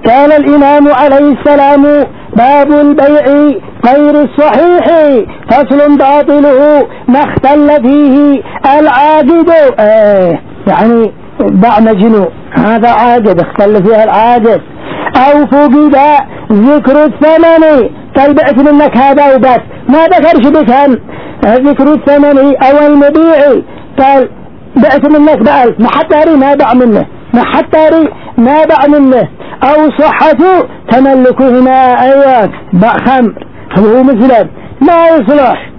قال الإمام عليه السلام: باب البيع غير الصحيح فصل باطله ما اختل فيه العاقد. يعني باع مجنون، هذا عاقد اختل فيها العاقد، أو فقد ذكر الثمن، قال بعت منك هذا وبس، ما ذكرش بكم ذكر الثمن، أو المبيع قال بعت منك ب1000، ما حتى ما باع منه، ما حتى ما باع منه، أو صحة تملكهما، أيوة باع خمر هو مسلم ما يصلح.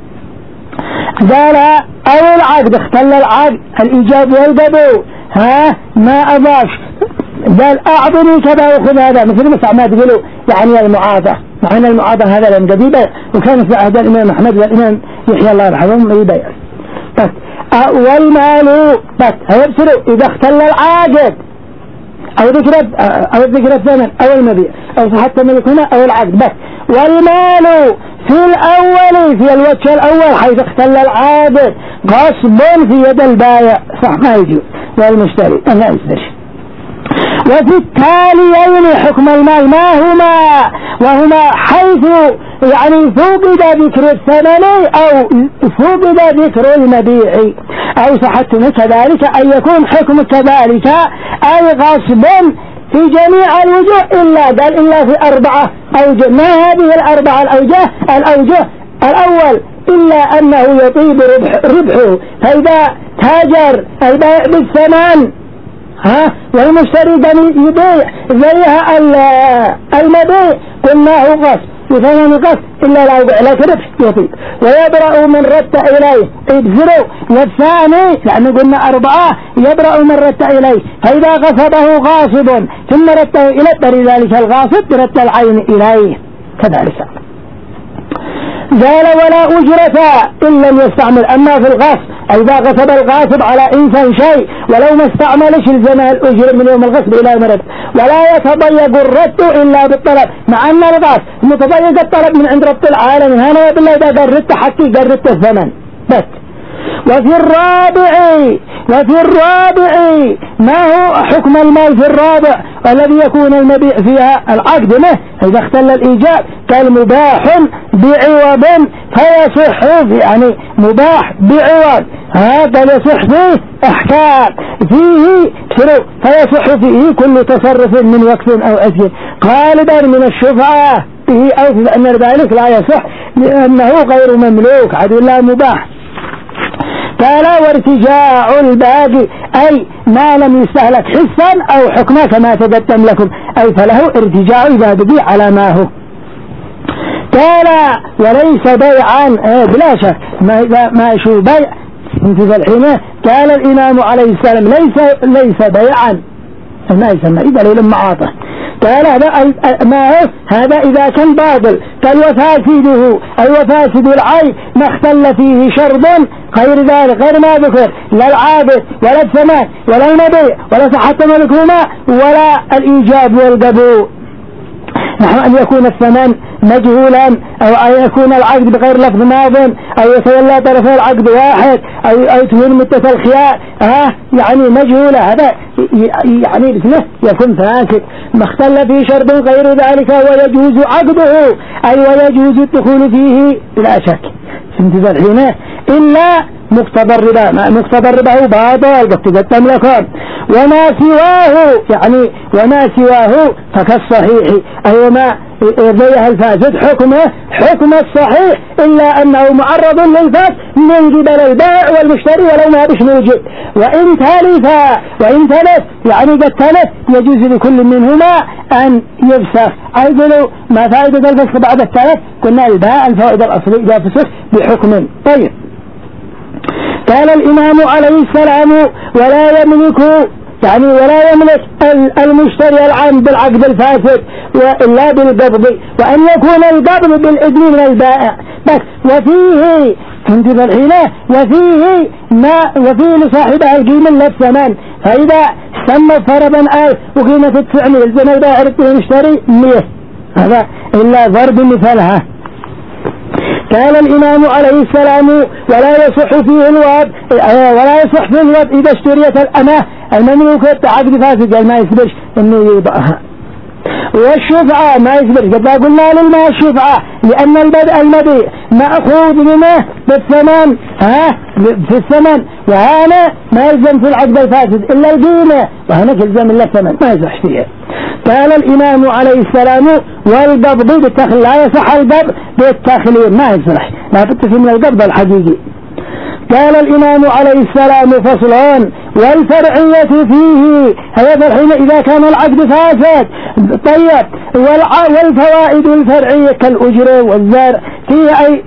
قال أو العقد اختل العقد، الإيجاب والقبول، ما أضاف، قال أعطني كذا وخذ هذا، مثل ما تقولوا يعني المعاضة، مع أن المعاضة هذا لم قديبة، وكانت في عهد الإمام أحمد والإمام يحيى الله يرحمهم يبيع. بس والمال بس هيبصروا إذا اختل العاقد أو ذكر الثمن أو المبيع أو صحة ملكنا أو العقد بس. والمال في الأول، في الوجه الأول حيث اختل العاقد غصب في يد البائع، صح ما يجوز، والمشتري أنا يسدش. وفي التاليين حكم المال ما هما، وهما حيث يعني فقد ذكر الثمن أو فقد ذكر المبيع أو صحته كذلك، أن يكون حكم كذلك أي غصب في جميع الوجوه، إلا قال إلا في 4 أوجه. ما هذه ال4 الأوجه؟ الأول إلا أنه يطيب ربحه، فإذا تاجر البائع بالثمن والمشتري يبيع زيها المبيع قلنا هو غصب وثمن غصب، إلا لا يبيع لك ربح يطيب، ويبرأ من رد إليه يبزروا. والثاني لأنه قلنا 4 يبرأ من رد إليه، فإذا غصبه غاصب ثم رده إلى الطريق ذلك الغاصب برد العين إليه كذلك. قال ولا أجرة إن لم يستعمل. أما في الغصب إذا غصب الغاصب على إنسان شيء ولو ما استعملش الزمان الأجر من يوم الغصب إلى مرد، ولا يتضيق الرد إلا بالطلب، مع أن الغاصب متضيق الطلب من عند رب العالمين، هنا بالله إذا قردت حقي قردت الزمن بس. وفي الرابع ما هو حكم المال في الرابع الذي يكون المبيع فيها العقد له إذا اختل الإيجاب، كالمباح بعوض فيصح يعني مباح بعوض، هذا يصح فيه أحكام فيه شروط، فيصح فيه كل تصرف من وقف أو أجل غالبا من الشفعة به، أو أن ذلك لا يصح لأنه غير مملوك عدو الله مباح. قال وارتجاع الباقي أي ما لم يستهلك حسا أو حكما كما تقدم لكم، أي فله ارتجاع إذا بقي على ما هو. قال وليس بيعا بلا شك ما شو بيع انتظر الحين. قال الإمام عليه السلام ليس بيعا ما يسمى إذا لم معاطه. قال هذا إذا كان باطل. قال وفاسده أي وفاسد العين ما اختل فيه شرط غير ذلك، غير ما ذكر لا العابد ولا الثمان ولا المبيع ولا صحة ملكهما ولا الإيجاب والقبول، نحو أن يكون الثمن مجهولا أو أن يكون العقد بغير لفظ ماض أو يتولى طرف العقد واحد أو تكون مدة الخيار يعني مجهولة، هذا يعني باسمه يكون فاسد. ما اختل فيه شرط غير ذلك ويجوز عقده أي ويجوز الدخول فيه بلا شك انتظر حينه إلا مقتضى الربا، مقتضى الربا هو باطل قد لكم. وما سواه فكالصحيح أي وما يرضيه الفاسد حكم الصحيح، إلا أنه معرض للفاسد من قبل البائع والمشتري ولو ما بش موجود. وإن تلف يعني قد تلف يجوز لكل منهما أن يفسخ. يقولوا ما فائدة الفسخ بعد التلف؟ قلنا الباء الفائدة الأصلية إذا فسخ بحكم. طيب قال الإمام عليه السلام ولا يملك المشتري العام بالعقد الفاسد إلا بالقبض، وأن يكون القبض بالإذن من البائع بس. وفيه تنتظر الحيلة وفيه لصاحبها القيمة للثمن، فإذا سمى فرضا وقيمة 900 الزمن البائع المشتري 100، هذا إلا ضرب مثلها. قال الإمام عليه السلام ولا يصح فيه الوضع إذا اشتريت الأمة المملوكة عقد فاسد، قال ما يثبش إنه يوضعها. والشفعة ما يثبت قد قلنا للماء الشفعة لأن المبيع مأخوذ منه بالثمن في الثمن، وهنا ما يلزم في العقد الفاسد إلا القيمة، وهنا يلزم إلا الثمن ما يصح فيها. قال الإمام عليه السلام والقبض بالتخليل، لا يصح القبض بالتخليل ما يصح، لا بد من القبض الحقيقي. قال الإمام عليه السلام فصلان والفرعية فيه، هذا حين إذا كان العقد فاسد. طيب والفوائد الفرعية كالأجرة والزرع فيه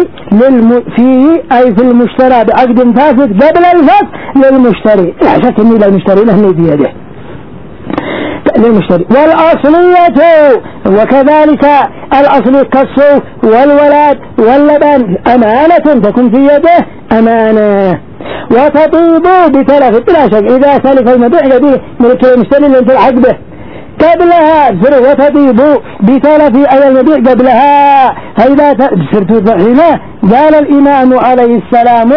فيه في المشترى بعقد فاسد قبل الفسخ للمشتري، لا شك أنه للمشتري له بيده للمشتري. والأصلية وكذلك الأصل كالصوف والولاد واللبن أمانة تكون في يده أمانة، وتطيب بتلف بلا شك إذا سلف المبيع يبيه ملك المشتري اللي العقد به قبلها وتطيب بتلف أي المبيع قبلها، فإذا صرت ضحينة. قال الإمام عليه السلام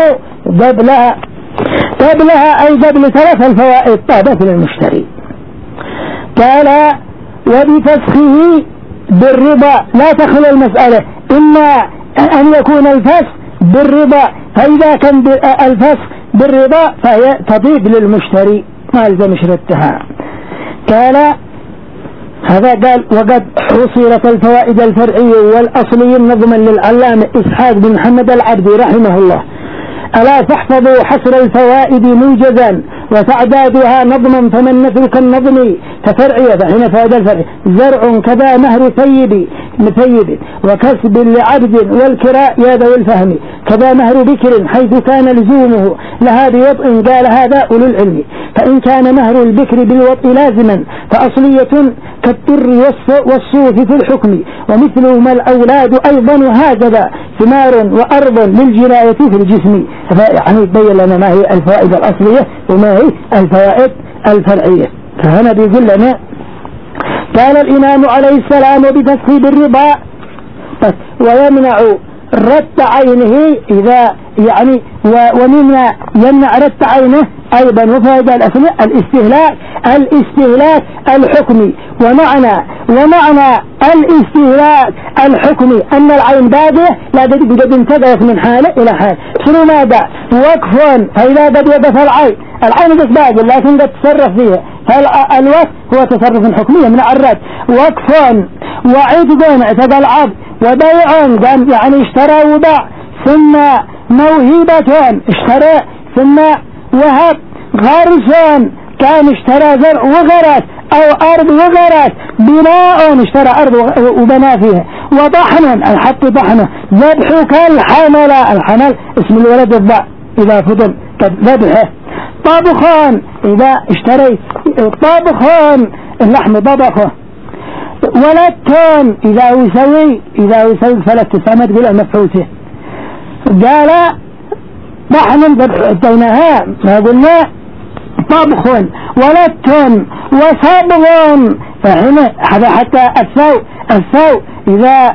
قبلها أي قبل تلف الفوائد طابت للمشتري. قال وبفسخه بالربا لا تخلو المسألة، إما أن يكون الفسخ بالربا، فإذا كان الفسخ بالربا فهي تضيب للمشتري ما يلزم شرطها. قال هذا قال وقد حصلت الفوائد الفرعية والأصلية نظما للعلامة إسحاق بن محمد العبدي رحمه الله. ألا تحفظوا حصر الفوائد موجزا وتعدادها نظما، فمن نثل كالنظم كفرعية، فحين فائدة الفرع زرع كذا مهر مثيب وكسب لعبد والكراء يا ذوي الفهم كذا مهر بكر حيث كان لزومه لها بوطء، قال هذا أولو العلم. فإن كان مهر البكر بالوطء لازما فأصلية كالطر والصوف في الحكم، ومثلهما الأولاد أيضا، وهكذا ثمار وأرض للجناية في الجسم. يعني بين لنا ما هي الفوائد الأصلية وما هي الفوائد الفرعية. فهنا بيقول لنا قال الإمام عليه السلام بفسخ بالربا ويمنع رد عينه إذا يعني ومما يمنع رد عينه أيضا. وفائدة الأصلية الاستهلاك الحكمي، ومعنى الاستهلاك الحكمي أن العين باقية لا قد انتقلت من حالة إلى حال. شنو ماذا؟ وقف، فإذا قد وقف العين بس باقي لكن قد تصرف فيها، فالوقف هو تصرف حكمي من الرد. وقف وعتق اعتق العبد، وبيع يعني اشترى وباع، ثم موهبة اشترى ثم وهب، غرس كان اشترى زرع وغرس أو أرض وغرس، بناء اشترى أرض وبنى فيها، وطحن الحط طحنه، ذبح الحمل اسم الولد الضاء إذا فضل ذبحه، طبخان إذا اشتريت طبخان اللحم طبخه، ولدتون إذا يسوي فلت سامت قلع مفعوته. قال طحن ذبحتونها ما قلنا طبخ ولدتون وصبغ، فهنا هذا حتى الثوب إذا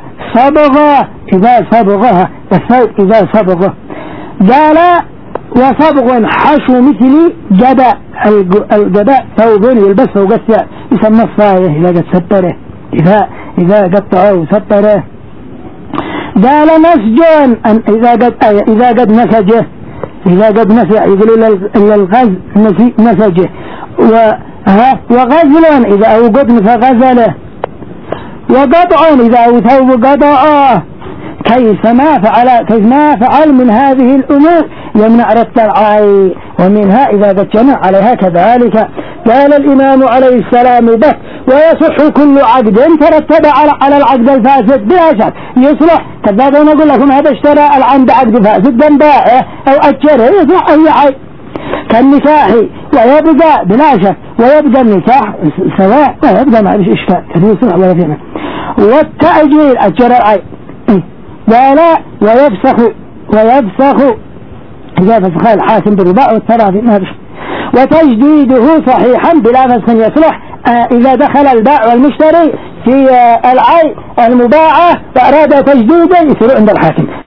صبغها الثوب إذا صبغه. قال وصبغ حشو مثل جباء، الجباء ثوب يلبس فوق الثياب يسمى الصاية إذا قد سطره، إذا قطعه وسطره. قال نسج إذا قد نسجه، يقولوا إلى الغز نسجه، وغزل إذا أوقد فغزله، وقطع إذا ثوب قطعه. كيف ما فعل من هذه الأمور يمنع رد العين، ومنها إذا قد جمع عليها كذلك. قال الإمام عليه السلام به ويصح كل عقد ترتب على العقد الفاسد بلا شك يصلح. كذلك نقول لكم هذا اشترى العمد عقد فاسد بائعه أو أجره يصلح أي عقد كالنكاح، ويبقى بلا شك ويبقى النكاح سواء ويبقى ما فيش إشكال كذلك يصلح ولا فينا. والتأجيل أجر العين قال ويفسخ إذا فسخ الحاكم بالربا والتراضي ما فيش، وتجديده صحيحا بلا فسخ يصلح إذا دخل البائع والمشتري في العين المباعة وأراد تجديده يصير عند الحاكم.